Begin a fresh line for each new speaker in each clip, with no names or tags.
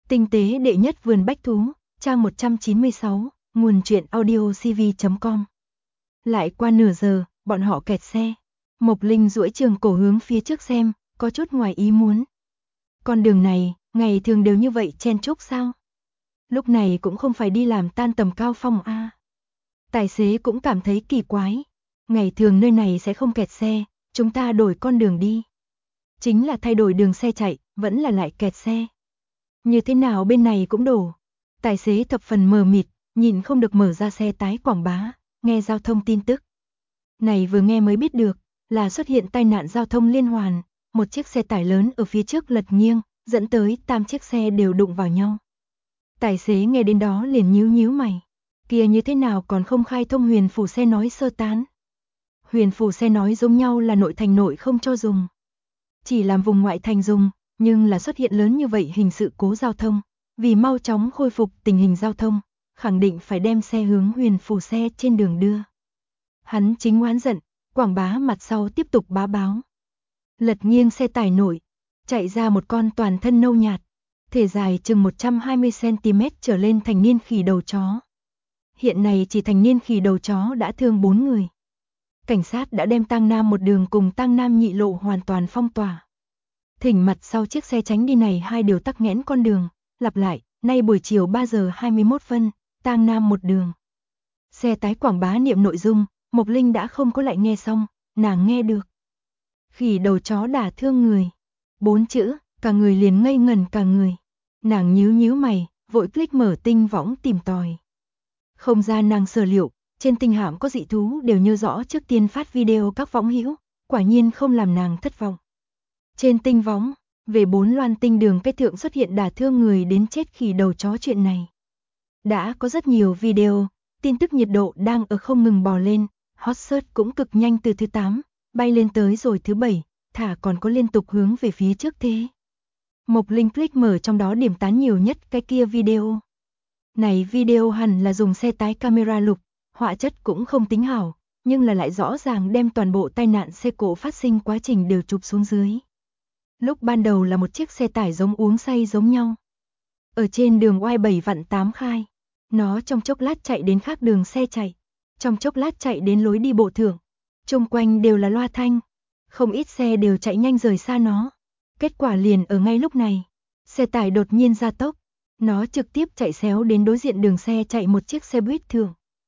Tinh tế đệ nhất vườn bách thú, trang 196, nguồn truyện audiocv.com. Lại qua nửa giờ, bọn họ kẹt xe. Mộc Linh duỗi trường cổ hướng phía trước xem, có chút ngoài ý muốn. Con đường này, ngày thường đều như vậy chen chúc sao? Lúc này cũng không phải đi làm tan tầm cao phong a. Tài xế cũng cảm thấy kỳ quái. Ngày thường nơi này sẽ không kẹt xe, chúng ta đổi con đường đi. Chính là thay đổi đường xe chạy, vẫn là lại kẹt xe. Như thế nào bên này cũng đổ. Tài xế thập phần mờ mịt, nhìn không được mở ra xe tái quảng bá, nghe giao thông tin tức. Này vừa nghe mới biết được, là xuất hiện tai nạn giao thông liên hoàn, một chiếc xe tải lớn ở phía trước lật nghiêng, dẫn tới 8 chiếc xe đều đụng vào nhau. Tài xế nghe đến đó liền nhíu nhíu mày, kia như thế nào còn không khai thông huyền phù xe nói sơ tán. Huyền phù xe nói giống nhau là nội thành nội không cho dùng. Chỉ làm vùng ngoại thành dùng, nhưng là xuất hiện lớn như vậy hình sự cố giao thông, vì mau chóng khôi phục tình hình giao thông, khẳng định phải đem xe hướng huyền phù xe trên đường đưa. Hắn chính oán giận, quảng bá mặt sau tiếp tục bá báo. Lật nghiêng xe tải nổi, chạy ra một con toàn thân nâu nhạt, thể dài chừng 120cm trở lên thành niên khỉ đầu chó. Hiện nay chỉ thành niên khỉ đầu chó đã thương 4 người. Cảnh sát đã đem Tang Nam một đường cùng Tang Nam nhị lộ hoàn toàn phong tỏa. Thỉnh mặt sau chiếc xe tránh đi này hai điều tắc nghẽn con đường, lặp lại, nay buổi chiều 3 giờ 21 phân, Tang Nam một đường. Xe tái quảng bá niệm nội dung, Mộc Linh đã không có lại nghe xong, nàng nghe được. Khỉ đầu chó đả thương người. 4 chữ, cả người liền ngây ngẩn cả người. Nàng nhíu nhíu mày, vội click mở tinh võng tìm tòi. Không ra nàng sở liệu, trên tinh hạm có dị thú đều nhớ rõ trước tiên phát video các võng hữu, quả nhiên không làm nàng thất vọng. Trên tinh võng, về 4 loan tinh đường cái thượng xuất hiện đả thương người đến chết khỉ đầu chó chuyện này. Đã có rất nhiều video, tin tức nhiệt độ đang ở không ngừng bò lên, hot search cũng cực nhanh từ thứ 8, bay lên tới rồi thứ 7, thả còn có liên tục hướng về phía trước thế. Mộc Linh click mở trong đó điểm tán nhiều nhất cái kia video. Này video hẳn là dùng xe tái camera lục, họa chất cũng không tính hảo, nhưng là lại rõ ràng đem toàn bộ tai nạn xe cộ phát sinh quá trình đều chụp xuống dưới. Lúc ban đầu là một chiếc xe tải giống uống say giống nhau. Ở trên đường oai 7 vạn 8 khai, nó trong chốc lát chạy đến khác đường xe chạy, trong chốc lát chạy đến lối đi bộ thượng, xung quanh đều là loa thanh, không ít xe đều chạy nhanh rời xa nó. Kết quả liền ở ngay lúc này, xe tải đột nhiên gia tốc, nó trực tiếp chạy xéo đến đối diện đường xe chạy một chiếc xe buýt thường.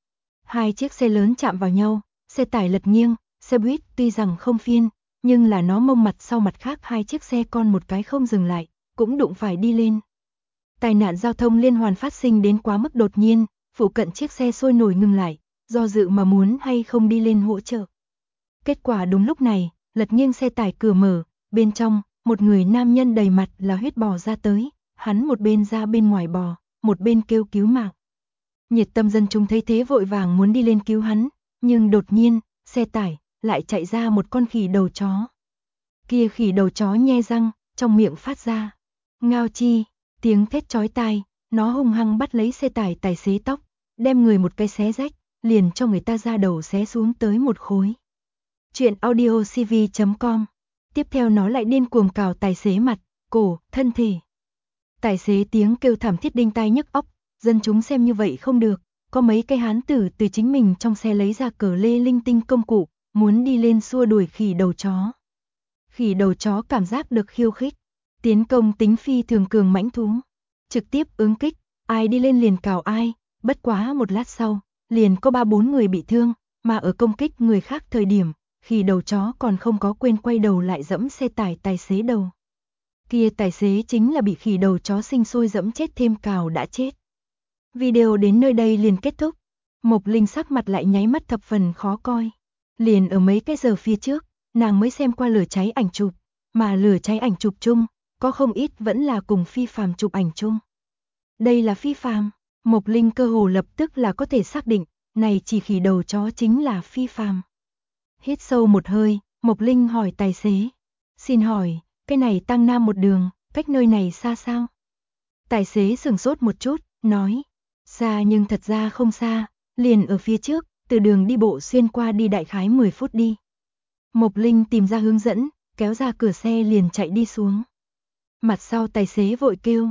Hai chiếc xe lớn chạm vào nhau, xe tải lật nghiêng, xe buýt tuy rằng không phiên, nhưng là nó mông mặt sau mặt khác hai chiếc xe con một cái không dừng lại, cũng đụng phải đi lên. Tai nạn giao thông liên hoàn phát sinh đến quá mức đột nhiên, phụ cận chiếc xe sôi nổi ngừng lại, do dự mà muốn hay không đi lên hỗ trợ. Kết quả đúng lúc này, lật nghiêng xe tải cửa mở, bên trong, một người nam nhân đầy mặt là huyết bò ra tới, hắn một bên ra bên ngoài bò, một bên kêu cứu mạng. Nhiệt tâm dân chúng thấy thế vội vàng muốn đi lên cứu hắn, nhưng đột nhiên, xe tải lại chạy ra một con khỉ đầu chó. Kia khỉ đầu chó nhe răng, trong miệng phát ra ngao chi, tiếng thét chói tai, nó hung hăng bắt lấy xe tải tài xế tóc, đem người một cái xé rách, liền cho người ta ra đầu xé xuống tới một khối. Chuyện audiocv.com. Tiếp theo nó lại điên cuồng cào tài xế mặt, cổ, thân thể. Tài xế tiếng kêu thảm thiết đinh tai nhức óc, dân chúng xem như vậy không được, có mấy cái hán tử từ chính mình trong xe lấy ra cờ lê linh tinh công cụ, muốn đi lên xua đuổi khỉ đầu chó. Khỉ đầu chó cảm giác được khiêu khích, tiến công tính phi thường cường mãnh thú, trực tiếp ứng kích, ai đi lên liền cào ai, bất quá một lát sau, liền có 3-4 người bị thương, mà ở công kích người khác thời điểm, khỉ đầu chó còn không có quên quay đầu lại dẫm xe tải tài xế đầu. Kia tài xế chính là bị khỉ đầu chó sinh sôi dẫm chết thêm cào đã chết. Video đến nơi đây liền kết thúc. Mộc Linh sắc mặt lại nháy mắt thập phần khó coi. Liền ở mấy cái giờ phía trước, nàng mới xem qua lửa cháy ảnh chụp, mà lửa cháy ảnh chụp chung, có không ít vẫn là cùng phi phàm chụp ảnh chung. Đây là phi phàm, Mộc Linh cơ hồ lập tức là có thể xác định, này chỉ khỉ đầu chó chính là phi phàm. Hít sâu một hơi, Mộc Linh hỏi tài xế, xin hỏi, cái này Tang Nam một đường, cách nơi này xa sao? Tài xế sửng sốt một chút, nói, xa nhưng thật ra không xa, liền ở phía trước, từ đường đi bộ xuyên qua đi đại khái 10 phút đi. Mộc Linh tìm ra hướng dẫn, kéo ra cửa xe liền chạy đi xuống. Mặt sau tài xế vội kêu,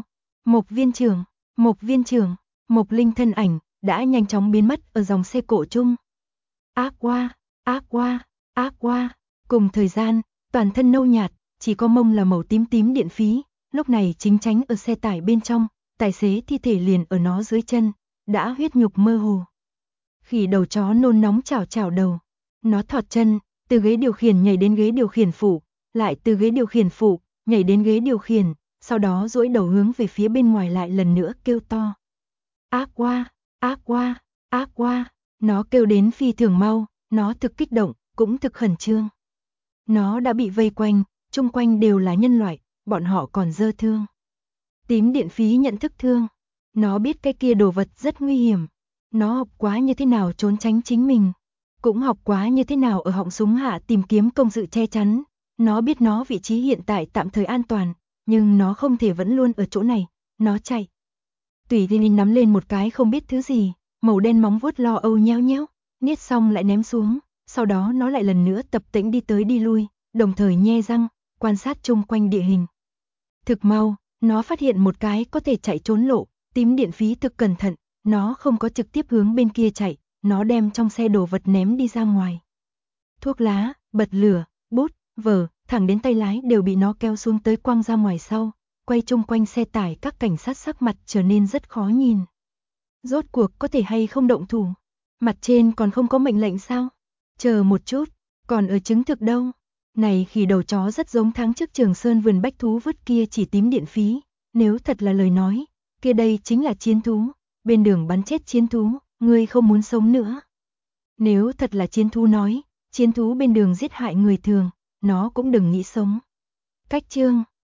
Mộc viên trưởng, Mộc viên trưởng, Mộc Linh thân ảnh đã nhanh chóng biến mất ở dòng xe cộ chung. Ác quá, ác quá, ác quá. Cùng thời gian, toàn thân nâu nhạt, chỉ có mông là màu tím tím điện phí, lúc này chính tránh ở xe tải bên trong, tài xế thi thể liền ở nó dưới chân, đã huyết nhục mơ hồ. Khỉ đầu chó nôn nóng chảo chảo đầu, nó thọt chân, từ ghế điều khiển nhảy đến ghế điều khiển phụ, lại từ ghế điều khiển phụ, nhảy đến ghế điều khiển, sau đó duỗi đầu hướng về phía bên ngoài lại lần nữa kêu to. Ác quá, ác quá, ác quá, nó kêu đến phi thường mau, nó thực kích động, cũng thực khẩn trương. Nó đã bị vây quanh, chung quanh đều là nhân loại, bọn họ còn dơ thương. Tím điện phí nhận thức thương, nó biết cái kia đồ vật rất nguy hiểm, nó học quá như thế nào trốn tránh chính mình, cũng học quá như thế nào ở họng súng hạ tìm kiếm công sự che chắn, nó biết nó vị trí hiện tại tạm thời an toàn, nhưng nó không thể vẫn luôn ở chỗ này, nó chạy. Tùy Linh nắm lên một cái không biết thứ gì, màu đen móng vuốt lo âu nhéo nhéo, niết xong lại ném xuống, sau đó nó lại lần nữa tập tễnh đi tới đi lui, đồng thời nhe răng, quan sát chung quanh địa hình. Thực mau, nó phát hiện một cái có thể chạy trốn lộ, tím điện phí thực cẩn thận, nó không có trực tiếp hướng bên kia chạy, nó đem trong xe đồ vật ném đi ra ngoài. Thuốc lá, bật lửa, bút, vở, thẳng đến tay lái đều bị nó kéo xuống tới quăng ra ngoài sau, quay chung quanh xe tải các cảnh sát sắc mặt trở nên rất khó nhìn. Rốt cuộc có thể hay không động thủ? Mặt trên còn không có mệnh lệnh sao? Chờ một chút, còn ở chứng thực đâu? Này khỉ đầu chó rất giống tháng trước Trường Sơn vườn bách thú vứt kia chỉ tím điện phí, nếu thật là lời nói, kia đây chính là chiến thú, bên đường bắn chết chiến thú, ngươi không muốn sống nữa. Nếu thật là chiến thú nói, chiến thú bên đường giết hại người thường, nó cũng đừng nghĩ sống. Cách chương